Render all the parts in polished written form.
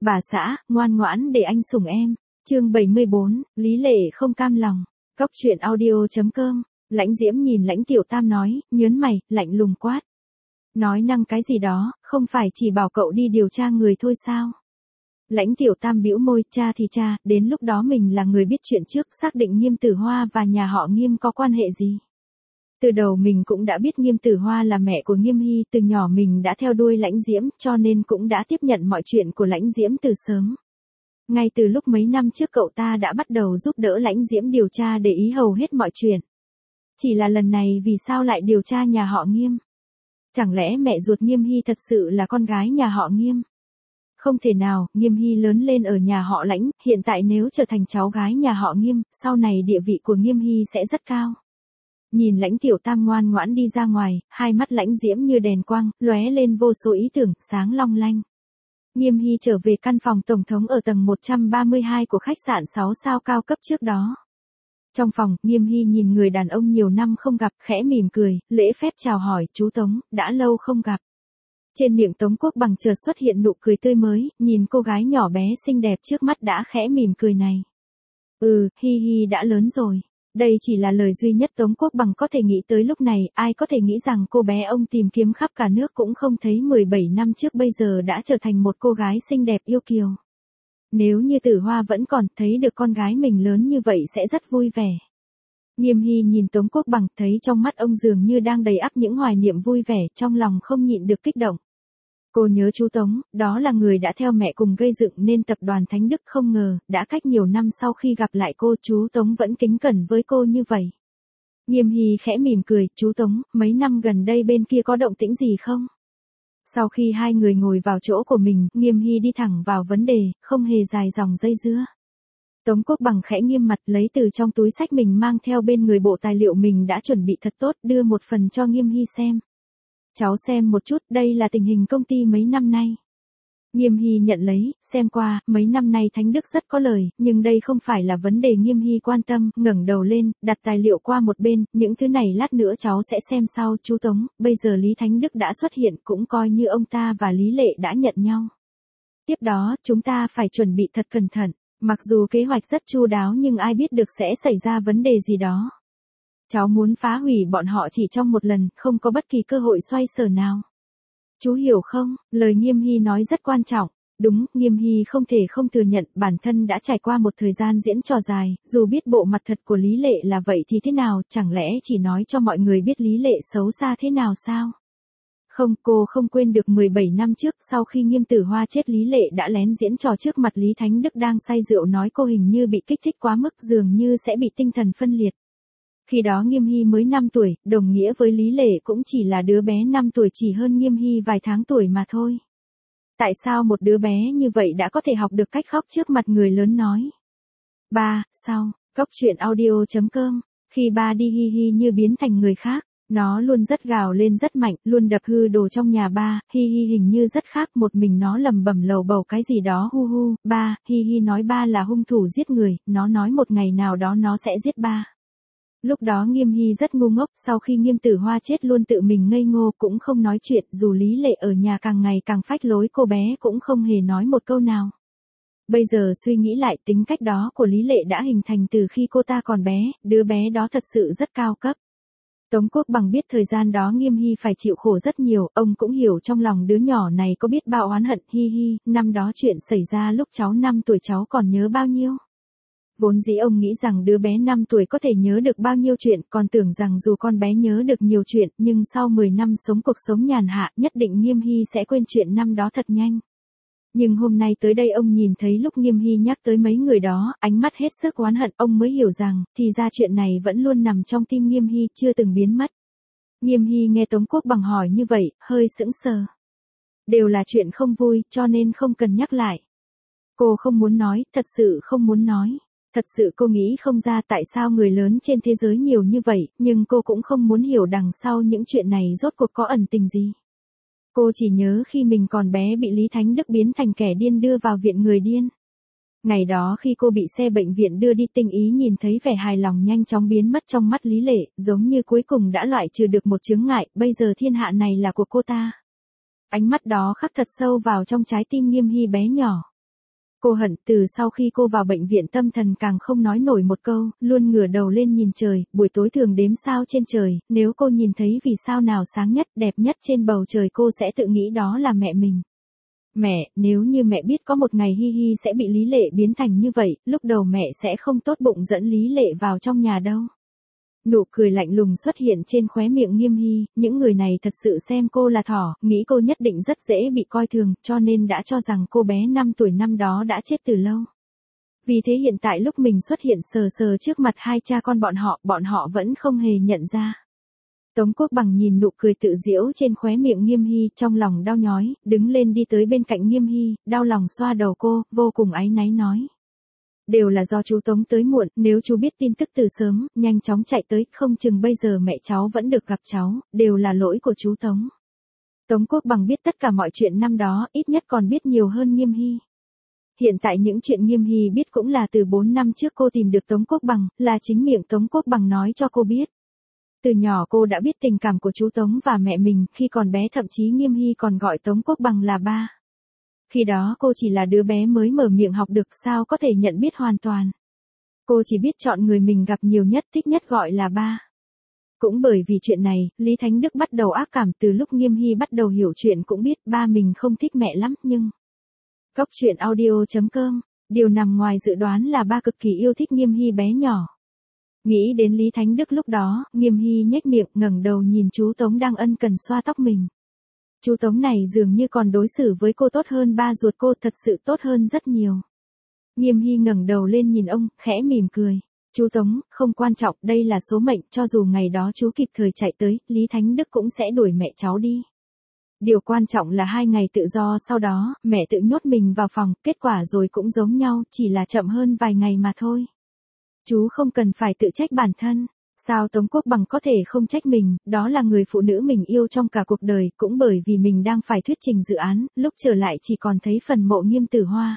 Bà xã, ngoan ngoãn để anh sủng em. Chương 74, Lý Lệ không cam lòng. Cóc truyện audio.com. Lãnh Diễm nhìn Lãnh Tiểu Tam nói, nhớn mày, lạnh lùng quát. Nói năng cái gì đó, không phải chỉ bảo cậu đi điều tra người thôi sao? Lãnh Tiểu Tam bĩu môi, cha thì cha, đến lúc đó mình là người biết chuyện trước, xác định Nghiêm Tử Hoa và nhà họ Nghiêm có quan hệ gì. Từ đầu mình cũng đã biết Nghiêm Tử Hoa là mẹ của Nghiêm Hy, từ nhỏ mình đã theo đuôi Lãnh Diễm, cho nên cũng đã tiếp nhận mọi chuyện của Lãnh Diễm từ sớm. Ngay từ lúc mấy năm trước cậu ta đã bắt đầu giúp đỡ Lãnh Diễm điều tra để ý hầu hết mọi chuyện. Chỉ là lần này vì sao lại điều tra nhà họ Nghiêm? Chẳng lẽ mẹ ruột Nghiêm Hy thật sự là con gái nhà họ Nghiêm? Không thể nào, Nghiêm Hy lớn lên ở nhà họ Lãnh, hiện tại nếu trở thành cháu gái nhà họ Nghiêm, sau này địa vị của Nghiêm Hy sẽ rất cao. Nhìn Lãnh Tiểu Tam ngoan ngoãn đi ra ngoài, hai mắt Lãnh Diễm như đèn quang, lóe lên vô số ý tưởng, sáng long lanh. Nghiêm Hy trở về căn phòng tổng thống ở tầng 132 của khách sạn 6 sao cao cấp trước đó. Trong phòng, Nghiêm Hy nhìn người đàn ông nhiều năm không gặp, khẽ mỉm cười, lễ phép chào hỏi, chú Tống, đã lâu không gặp. Trên miệng Tống Quốc Bằng chợt xuất hiện nụ cười tươi mới, nhìn cô gái nhỏ bé xinh đẹp trước mắt đã khẽ mỉm cười này. Hy Hy đã lớn rồi. Đây chỉ là lời duy nhất Tống Quốc Bằng có thể nghĩ tới lúc này, ai có thể nghĩ rằng cô bé ông tìm kiếm khắp cả nước cũng không thấy 17 năm trước bây giờ đã trở thành một cô gái xinh đẹp yêu kiều. Nếu như Tử Hoa vẫn còn thấy được con gái mình lớn như vậy sẽ rất vui vẻ. Nghiêm Hy nhìn Tống Quốc Bằng thấy trong mắt ông dường như đang đầy ắp những hoài niệm vui vẻ, trong lòng không nhịn được kích động. Cô nhớ chú Tống, đó là người đã theo mẹ cùng gây dựng nên tập đoàn Thánh Đức, không ngờ, đã cách nhiều năm sau khi gặp lại cô chú Tống vẫn kính cẩn với cô như vậy. Nghiêm Hy khẽ mỉm cười, chú Tống, mấy năm gần đây bên kia có động tĩnh gì không? Sau khi hai người ngồi vào chỗ của mình, Nghiêm Hy đi thẳng vào vấn đề, không hề dài dòng dây dưa. Tống Quốc Bằng khẽ nghiêm mặt lấy từ trong túi xách mình mang theo bên người bộ tài liệu mình đã chuẩn bị thật tốt, đưa một phần cho Nghiêm Hy xem. Cháu xem một chút, đây là tình hình công ty mấy năm nay. Nghiêm Hy nhận lấy, xem qua, mấy năm nay Thánh Đức rất có lời, nhưng đây không phải là vấn đề Nghiêm Hy quan tâm, ngẩng đầu lên, đặt tài liệu qua một bên, những thứ này lát nữa cháu sẽ xem sau, chú Tống, bây giờ Lý Thánh Đức đã xuất hiện, cũng coi như ông ta và Lý Lệ đã nhận nhau. Tiếp đó, chúng ta phải chuẩn bị thật cẩn thận, mặc dù kế hoạch rất chu đáo nhưng ai biết được sẽ xảy ra vấn đề gì đó. Cháu muốn phá hủy bọn họ chỉ trong một lần, không có bất kỳ cơ hội xoay sở nào. Chú hiểu không, lời Nghiêm Hy nói rất quan trọng. Đúng, Nghiêm Hy không thể không thừa nhận bản thân đã trải qua một thời gian diễn trò dài, dù biết bộ mặt thật của Lý Lệ là vậy thì thế nào, chẳng lẽ chỉ nói cho mọi người biết Lý Lệ xấu xa thế nào sao? Không, cô không quên được 17 năm trước sau khi Nghiêm Tử Hoa chết Lý Lệ đã lén diễn trò trước mặt Lý Thánh Đức đang say rượu nói cô hình như bị kích thích quá mức dường như sẽ bị tinh thần phân liệt. Khi đó Nghiêm Hy mới 5 tuổi, đồng nghĩa với Lý Lệ cũng chỉ là đứa bé 5 tuổi chỉ hơn Nghiêm Hy vài tháng tuổi mà thôi. Tại sao một đứa bé như vậy đã có thể học được cách khóc trước mặt người lớn nói? Sau, Cóc truyện audio.com, khi ba đi Hi Hi như biến thành người khác, nó luôn rất gào lên rất mạnh, luôn đập hư đồ trong nhà ba, Hi Hi hình như rất khác, một mình nó lầm bầm lầu bầu cái gì đó hu hu, Hi Hi nói ba là hung thủ giết người, nó nói một ngày nào đó nó sẽ giết ba. Lúc đó Nghiêm Hy rất ngu ngốc, sau khi Nghiêm Tử Hoa chết luôn tự mình ngây ngô cũng không nói chuyện, dù Lý Lệ ở nhà càng ngày càng phách lối cô bé cũng không hề nói một câu nào. Bây giờ suy nghĩ lại tính cách đó của Lý Lệ đã hình thành từ khi cô ta còn bé, đứa bé đó thật sự rất cao cấp. Tống Quốc Bằng biết thời gian đó Nghiêm Hy phải chịu khổ rất nhiều, ông cũng hiểu trong lòng đứa nhỏ này có biết bao oán hận. Hi Hi, năm đó chuyện xảy ra lúc cháu 5 tuổi cháu còn nhớ bao nhiêu? Vốn dĩ ông nghĩ rằng đứa bé 5 tuổi có thể nhớ được bao nhiêu chuyện, còn tưởng rằng dù con bé nhớ được nhiều chuyện, nhưng sau 10 năm sống cuộc sống nhàn hạ, nhất định Nghiêm Hy sẽ quên chuyện năm đó thật nhanh. Nhưng hôm nay tới đây ông nhìn thấy lúc Nghiêm Hy nhắc tới mấy người đó, ánh mắt hết sức oán hận, ông mới hiểu rằng, thì ra chuyện này vẫn luôn nằm trong tim Nghiêm Hy, chưa từng biến mất. Nghiêm Hy nghe Tống Quốc Bằng hỏi như vậy, hơi sững sờ. Đều là chuyện không vui, cho nên không cần nhắc lại. Cô không muốn nói, thật sự không muốn nói. Thật sự cô nghĩ không ra tại sao người lớn trên thế giới nhiều như vậy, nhưng cô cũng không muốn hiểu đằng sau những chuyện này rốt cuộc có ẩn tình gì. Cô chỉ nhớ khi mình còn bé bị Lý Thánh Đức biến thành kẻ điên đưa vào viện người điên. Ngày đó khi cô bị xe bệnh viện đưa đi, Tinh Ý nhìn thấy vẻ hài lòng nhanh chóng biến mất trong mắt Lý Lệ, giống như cuối cùng đã loại trừ được một chướng ngại, bây giờ thiên hạ này là của cô ta. Ánh mắt đó khắc thật sâu vào trong trái tim Nghiêm Hy bé nhỏ. Cô hận từ sau khi cô vào bệnh viện tâm thần càng không nói nổi một câu, luôn ngửa đầu lên nhìn trời, buổi tối thường đếm sao trên trời, nếu cô nhìn thấy vì sao nào sáng nhất, đẹp nhất trên bầu trời cô sẽ tự nghĩ đó là mẹ mình. Mẹ, nếu như mẹ biết có một ngày Hi Hi sẽ bị Lý Lệ biến thành như vậy, lúc đầu mẹ sẽ không tốt bụng dẫn Lý Lệ vào trong nhà đâu. Nụ cười lạnh lùng xuất hiện trên khóe miệng Nghiêm Hy, những người này thật sự xem cô là thỏ, nghĩ cô nhất định rất dễ bị coi thường, cho nên đã cho rằng cô bé 5 tuổi năm đó đã chết từ lâu. Vì thế hiện tại lúc mình xuất hiện sờ sờ trước mặt hai cha con bọn họ vẫn không hề nhận ra. Tống Quốc Bằng nhìn nụ cười tự giễu trên khóe miệng Nghiêm Hy, trong lòng đau nhói, đứng lên đi tới bên cạnh Nghiêm Hy, đau lòng xoa đầu cô, vô cùng áy náy nói. Đều là do chú Tống tới muộn, nếu chú biết tin tức từ sớm, nhanh chóng chạy tới, không chừng bây giờ mẹ cháu vẫn được gặp cháu, đều là lỗi của chú Tống. Tống Quốc Bằng biết tất cả mọi chuyện năm đó, ít nhất còn biết nhiều hơn Nghiêm Hy. Hiện tại những chuyện Nghiêm Hy biết cũng là từ 4 năm trước cô tìm được Tống Quốc Bằng, là chính miệng Tống Quốc Bằng nói cho cô biết. Từ nhỏ cô đã biết tình cảm của chú Tống và mẹ mình, khi còn bé thậm chí Nghiêm Hy còn gọi Tống Quốc Bằng là ba. Khi đó cô chỉ là đứa bé mới mở miệng học được, sao có thể nhận biết hoàn toàn. Cô chỉ biết chọn người mình gặp nhiều nhất, thích nhất gọi là ba. Cũng bởi vì chuyện này, Lý Thánh Đức bắt đầu ác cảm, từ lúc Nghiêm Hy bắt đầu hiểu chuyện cũng biết ba mình không thích mẹ lắm, nhưng... Cóc truyện audio.com, điều nằm ngoài dự đoán là ba cực kỳ yêu thích Nghiêm Hy bé nhỏ. Nghĩ đến Lý Thánh Đức lúc đó, Nghiêm Hy nhếch miệng ngẩng đầu nhìn chú Tống đang ân cần xoa tóc mình. Chú Tống này dường như còn đối xử với cô tốt hơn ba ruột cô, thật sự tốt hơn rất nhiều. Nghiêm Hy ngẩng đầu lên nhìn ông, khẽ mỉm cười. Chú Tống, không quan trọng, đây là số mệnh, cho dù ngày đó chú kịp thời chạy tới, Lý Thánh Đức cũng sẽ đuổi mẹ cháu đi. Điều quan trọng là 2 ngày tự do sau đó, mẹ tự nhốt mình vào phòng, kết quả rồi cũng giống nhau, chỉ là chậm hơn vài ngày mà thôi. Chú không cần phải tự trách bản thân. Sao Tống Quốc Bằng có thể không trách mình, đó là người phụ nữ mình yêu trong cả cuộc đời, cũng bởi vì mình đang phải thuyết trình dự án, lúc trở lại chỉ còn thấy phần mộ Nghiêm Tử Hoa.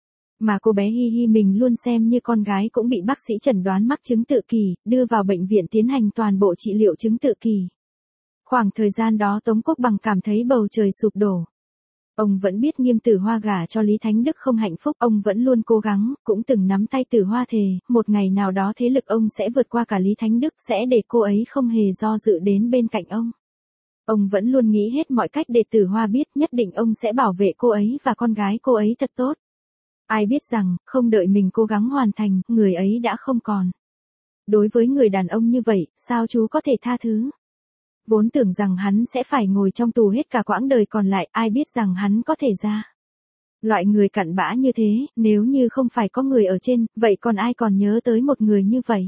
Mà cô bé Hi Hi mình luôn xem như con gái cũng bị bác sĩ chẩn đoán mắc chứng tự kỷ, đưa vào bệnh viện tiến hành toàn bộ trị liệu chứng tự kỷ. Khoảng thời gian đó Tống Quốc Bằng cảm thấy bầu trời sụp đổ. Ông vẫn biết Nghiêm Tử Hoa gả cho Lý Thánh Đức không hạnh phúc, ông vẫn luôn cố gắng, cũng từng nắm tay Tử Hoa thề, một ngày nào đó thế lực ông sẽ vượt qua cả Lý Thánh Đức, sẽ để cô ấy không hề do dự đến bên cạnh ông. Ông vẫn luôn nghĩ hết mọi cách để Tử Hoa biết, nhất định ông sẽ bảo vệ cô ấy và con gái cô ấy thật tốt. Ai biết rằng, không đợi mình cố gắng hoàn thành, người ấy đã không còn. Đối với người đàn ông như vậy, sao chú có thể tha thứ? Vốn tưởng rằng hắn sẽ phải ngồi trong tù hết cả quãng đời còn lại, ai biết rằng hắn có thể ra. Loại người cặn bã như thế, nếu như không phải có người ở trên, vậy còn ai còn nhớ tới một người như vậy?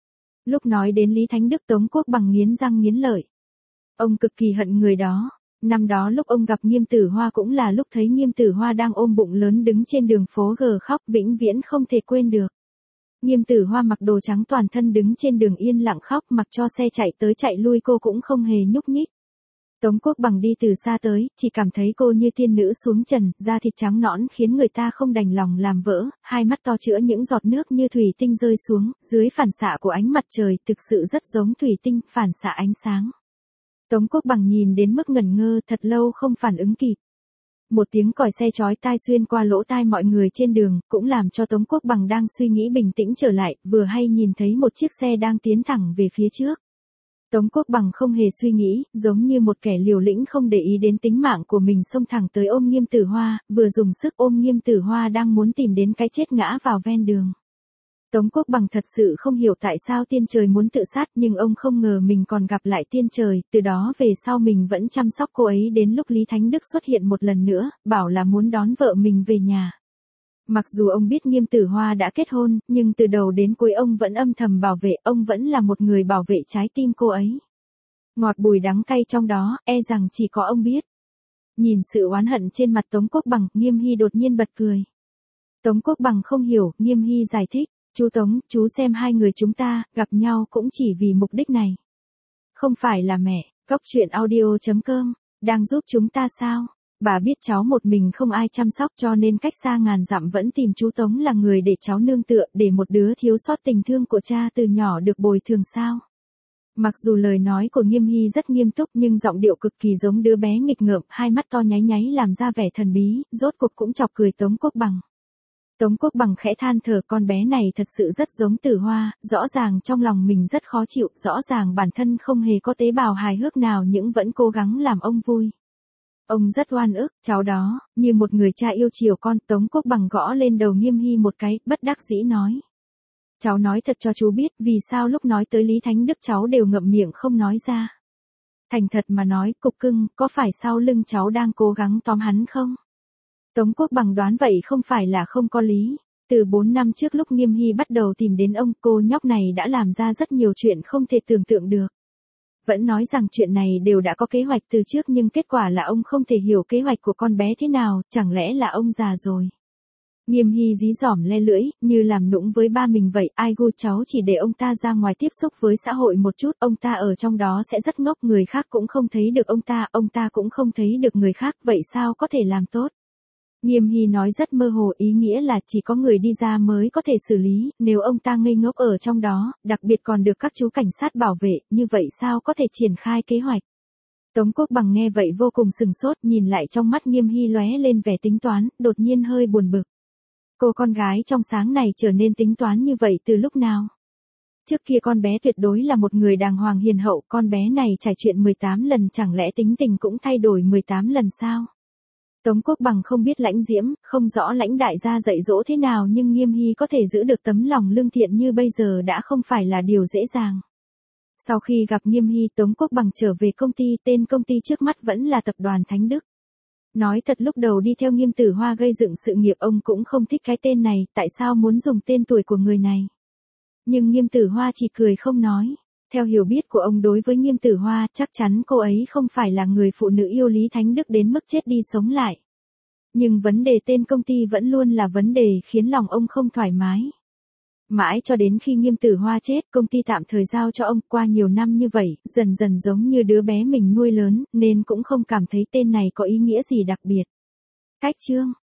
Lúc nói đến Lý Thánh Đức, Tống Quốc Bằng nghiến răng nghiến lợi. Ông cực kỳ hận người đó. Năm đó lúc ông gặp Nghiêm Tử Hoa cũng là lúc thấy Nghiêm Tử Hoa đang ôm bụng lớn đứng trên đường phố gờ khóc, vĩnh viễn không thể quên được. Nghiêm Tử Hoa mặc đồ trắng toàn thân đứng trên đường yên lặng khóc, mặc cho xe chạy tới chạy lui cô cũng không hề nhúc nhích. Tống Quốc Bằng đi từ xa tới, chỉ cảm thấy cô như tiên nữ xuống trần, da thịt trắng nõn khiến người ta không đành lòng làm vỡ, hai mắt to chữa những giọt nước như thủy tinh rơi xuống, dưới phản xạ của ánh mặt trời, thực sự rất giống thủy tinh, phản xạ ánh sáng. Tống Quốc Bằng nhìn đến mức ngẩn ngơ, thật lâu không phản ứng kịp. Một tiếng còi xe chói tai xuyên qua lỗ tai mọi người trên đường, cũng làm cho Tống Quốc Bằng đang suy nghĩ bình tĩnh trở lại, vừa hay nhìn thấy một chiếc xe đang tiến thẳng về phía trước. Tống Quốc Bằng không hề suy nghĩ, giống như một kẻ liều lĩnh không để ý đến tính mạng của mình xông thẳng tới ôm Nghiêm Tử Hoa, vừa dùng sức ôm Nghiêm Tử Hoa đang muốn tìm đến cái chết ngã vào ven đường. Tống Quốc Bằng thật sự không hiểu tại sao tiên trời muốn tự sát, nhưng ông không ngờ mình còn gặp lại tiên trời, từ đó về sau mình vẫn chăm sóc cô ấy đến lúc Lý Thánh Đức xuất hiện một lần nữa, bảo là muốn đón vợ mình về nhà. Mặc dù ông biết Nghiêm Tử Hoa đã kết hôn, nhưng từ đầu đến cuối ông vẫn âm thầm bảo vệ, ông vẫn là một người bảo vệ trái tim cô ấy. Ngọt bùi đắng cay trong đó, e rằng chỉ có ông biết. Nhìn sự oán hận trên mặt Tống Quốc Bằng, Nghiêm Hy đột nhiên bật cười. Tống Quốc Bằng không hiểu, Nghiêm Hy giải thích. Chú Tống, chú xem hai người chúng ta, gặp nhau cũng chỉ vì mục đích này. Không phải là mẹ, cóc truyện audio.com, đang giúp chúng ta sao? Bà biết cháu một mình không ai chăm sóc cho nên cách xa ngàn dặm vẫn tìm chú Tống là người để cháu nương tựa, để một đứa thiếu sót tình thương của cha từ nhỏ được bồi thường sao? Mặc dù lời nói của Nghiêm Hy rất nghiêm túc nhưng giọng điệu cực kỳ giống đứa bé nghịch ngợm, hai mắt to nháy nháy làm ra vẻ thần bí, rốt cuộc cũng chọc cười Tống Quốc Bằng. Tống Quốc Bằng khẽ than thở, con bé này thật sự rất giống Tử Hoa, rõ ràng trong lòng mình rất khó chịu, rõ ràng bản thân không hề có tế bào hài hước nào nhưng vẫn cố gắng làm ông vui. Ông rất oan ức, cháu đó, như một người cha yêu chiều con. Tống Quốc Bằng gõ lên đầu Nghiêm Hy một cái, bất đắc dĩ nói. Cháu nói thật cho chú biết, vì sao lúc nói tới Lý Thánh Đức cháu đều ngậm miệng không nói ra. Thành thật mà nói, cục cưng, có phải sau lưng cháu đang cố gắng tóm hắn không? Tống Quốc Bằng đoán vậy không phải là không có lý. Từ 4 năm trước lúc Nghiêm Hy bắt đầu tìm đến ông, cô nhóc này đã làm ra rất nhiều chuyện không thể tưởng tượng được. Vẫn nói rằng chuyện này đều đã có kế hoạch từ trước nhưng kết quả là ông không thể hiểu kế hoạch của con bé thế nào, chẳng lẽ là ông già rồi. Nghiêm Hy dí dỏm le lưỡi, như làm nũng với ba mình vậy, ai gu cháu chỉ để ông ta ra ngoài tiếp xúc với xã hội một chút, ông ta ở trong đó sẽ rất ngốc, người khác cũng không thấy được ông ta cũng không thấy được người khác, vậy sao có thể làm tốt. Nghiêm Hy nói rất mơ hồ, ý nghĩa là chỉ có người đi ra mới có thể xử lý, nếu ông ta ngây ngốc ở trong đó, đặc biệt còn được các chú cảnh sát bảo vệ, như vậy sao có thể triển khai kế hoạch. Tống Quốc Bằng nghe vậy vô cùng sừng sốt, nhìn lại trong mắt Nghiêm Hy lóe lên vẻ tính toán, đột nhiên hơi buồn bực. Cô con gái trong sáng này trở nên tính toán như vậy từ lúc nào? Trước kia con bé tuyệt đối là một người đàng hoàng hiền hậu, con bé này trải chuyện 18 lần chẳng lẽ tính tình cũng thay đổi 18 lần sao? Tống Quốc Bằng không biết Lãnh Diễm, không rõ Lãnh đại gia dạy dỗ thế nào nhưng Nghiêm Hy có thể giữ được tấm lòng lương thiện như bây giờ đã không phải là điều dễ dàng. Sau khi gặp Nghiêm Hy, Tống Quốc Bằng trở về công ty, tên công ty trước mắt vẫn là Tập đoàn Thánh Đức. Nói thật lúc đầu đi theo Nghiêm Tử Hoa gây dựng sự nghiệp ông cũng không thích cái tên này, tại sao muốn dùng tên tuổi của người này. Nhưng Nghiêm Tử Hoa chỉ cười không nói. Theo hiểu biết của ông đối với Nghiêm Tử Hoa, chắc chắn cô ấy không phải là người phụ nữ yêu Lý Thánh Đức đến mức chết đi sống lại. Nhưng vấn đề tên công ty vẫn luôn là vấn đề khiến lòng ông không thoải mái. Mãi cho đến khi Nghiêm Tử Hoa chết, công ty tạm thời giao cho ông, qua nhiều năm như vậy, dần dần giống như đứa bé mình nuôi lớn, nên cũng không cảm thấy tên này có ý nghĩa gì đặc biệt. Cách chương